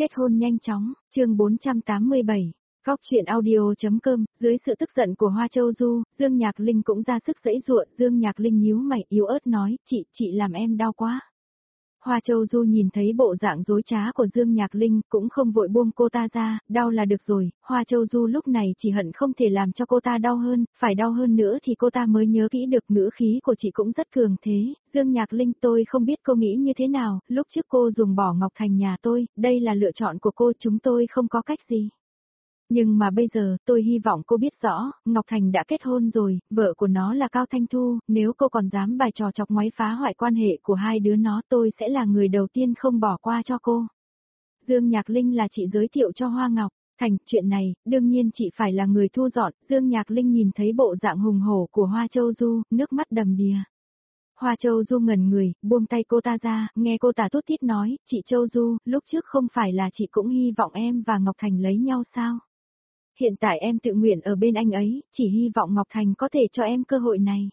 Kết hôn nhanh chóng, chương 487. Góc truyện audio.com, dưới sự tức giận của Hoa Châu Du, Dương Nhạc Linh cũng ra sức giãy giụa, Dương Nhạc Linh nhíu mày yếu ớt nói, chị làm em đau quá. Hoa Châu Du nhìn thấy bộ dạng dối trá của Dương Nhạc Linh, cũng không vội buông cô ta ra, đau là được rồi, Hoa Châu Du lúc này chỉ hận không thể làm cho cô ta đau hơn, phải đau hơn nữa thì cô ta mới nhớ kỹ được ngữ khí của chị cũng rất cường thế. Dương Nhạc Linh, tôi không biết cô nghĩ như thế nào, lúc trước cô dùng bỏ Ngọc Thành nhà tôi, đây là lựa chọn của cô, chúng tôi không có cách gì. Nhưng mà bây giờ, tôi hy vọng cô biết rõ, Ngọc Thành đã kết hôn rồi, vợ của nó là Cao Thanh Thu, nếu cô còn dám bài trò chọc ngoáy phá hoại quan hệ của hai đứa nó, tôi sẽ là người đầu tiên không bỏ qua cho cô. Dương Nhạc Linh là chị giới thiệu cho Hoa Ngọc Thành, chuyện này, đương nhiên chị phải là người thu dọn. Dương Nhạc Linh nhìn thấy bộ dạng hùng hổ của Hoa Châu Du, nước mắt đầm đìa. Hoa Châu Du ngẩn người, buông tay cô ta ra, nghe cô ta thút thít nói, chị Châu Du, lúc trước không phải là chị cũng hy vọng em và Ngọc Thành lấy nhau sao? Hiện tại em tự nguyện ở bên anh ấy, chỉ hy vọng Ngọc Thành có thể cho em cơ hội này.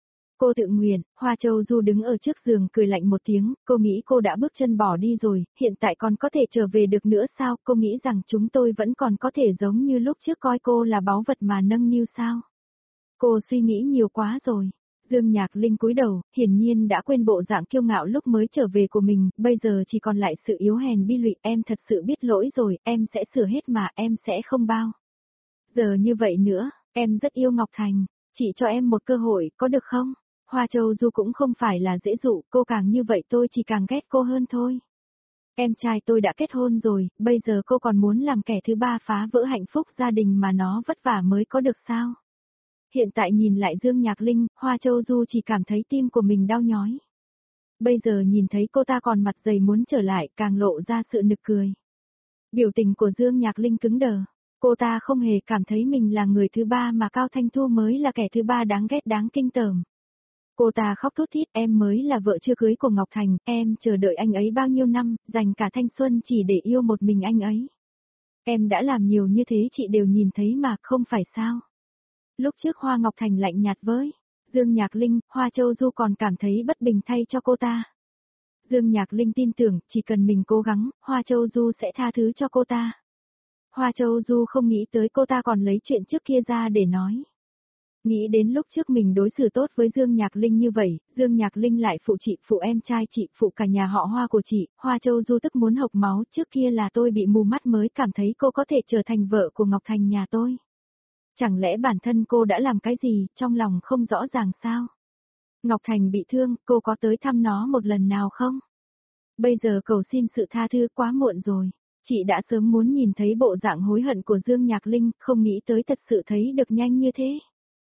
Cô tự nguyện, Hoa Châu Du đứng ở trước giường cười lạnh một tiếng, cô nghĩ cô đã bước chân bỏ đi rồi, hiện tại còn có thể trở về được nữa sao, cô nghĩ rằng chúng tôi vẫn còn có thể giống như lúc trước coi cô là báu vật mà nâng niu sao. Cô suy nghĩ nhiều quá rồi. Dương Nhạc Linh cúi đầu, hiển nhiên đã quên bộ dạng kiêu ngạo lúc mới trở về của mình, bây giờ chỉ còn lại sự yếu hèn bi lụy, em thật sự biết lỗi rồi, em sẽ sửa hết mà, em sẽ không bao giờ như vậy nữa, em rất yêu Ngọc Thành, chị cho em một cơ hội, có được không? Hoa Châu Du cũng không phải là dễ dụ, cô càng như vậy tôi chỉ càng ghét cô hơn thôi. Em trai tôi đã kết hôn rồi, bây giờ cô còn muốn làm kẻ thứ ba phá vỡ hạnh phúc gia đình mà nó vất vả mới có được sao? Hiện tại nhìn lại Dương Nhạc Linh, Hoa Châu Du chỉ cảm thấy tim của mình đau nhói. Bây giờ nhìn thấy cô ta còn mặt dày muốn trở lại, càng lộ ra sự nực cười. Biểu tình của Dương Nhạc Linh cứng đờ. Cô ta không hề cảm thấy mình là người thứ ba mà Cao Thanh Thu mới là kẻ thứ ba đáng ghét đáng kinh tởm. Cô ta khóc thút thít, em mới là vợ chưa cưới của Ngọc Thành, em chờ đợi anh ấy bao nhiêu năm, dành cả thanh xuân chỉ để yêu một mình anh ấy. Em đã làm nhiều như thế chị đều nhìn thấy mà, không phải sao? Lúc trước Hoa Ngọc Thành lạnh nhạt với Dương Nhạc Linh, Hoa Châu Du còn cảm thấy bất bình thay cho cô ta. Dương Nhạc Linh tin tưởng, chỉ cần mình cố gắng, Hoa Châu Du sẽ tha thứ cho cô ta. Hoa Châu Du không nghĩ tới cô ta còn lấy chuyện trước kia ra để nói. Nghĩ đến lúc trước mình đối xử tốt với Dương Nhạc Linh như vậy, Dương Nhạc Linh lại phụ chị, phụ em trai chị, phụ cả nhà họ Hoa của chị, Hoa Châu Du tức muốn hộc máu, trước kia là tôi bị mù mắt mới cảm thấy cô có thể trở thành vợ của Ngọc Thành nhà tôi. Chẳng lẽ bản thân cô đã làm cái gì, trong lòng không rõ ràng sao? Ngọc Thành bị thương, cô có tới thăm nó một lần nào không? Bây giờ cầu xin sự tha thứ quá muộn rồi. Chị đã sớm muốn nhìn thấy bộ dạng hối hận của Dương Nhạc Linh, không nghĩ tới thật sự thấy được nhanh như thế.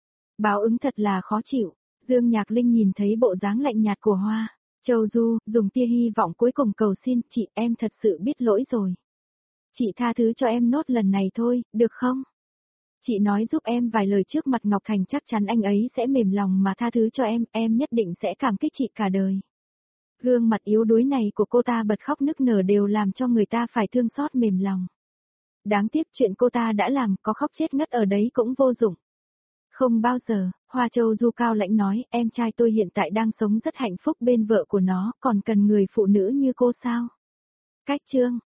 Báo ứng thật là khó chịu. Dương Nhạc Linh nhìn thấy bộ dáng lạnh nhạt của Hoa Châu Du, dùng tia hy vọng cuối cùng cầu xin, chị, em thật sự biết lỗi rồi. Chị tha thứ cho em nốt lần này thôi, được không? Chị nói giúp em vài lời trước mặt Ngọc Thành, chắc chắn anh ấy sẽ mềm lòng mà tha thứ cho em nhất định sẽ cảm kích chị cả đời. Gương mặt yếu đuối này của cô ta bật khóc nức nở đều làm cho người ta phải thương xót mềm lòng. Đáng tiếc chuyện cô ta đã làm, có khóc chết ngất ở đấy cũng vô dụng. Không bao giờ, Hoa Châu Du cao lãnh nói, em trai tôi hiện tại đang sống rất hạnh phúc bên vợ của nó, còn cần người phụ nữ như cô sao? Cách chương.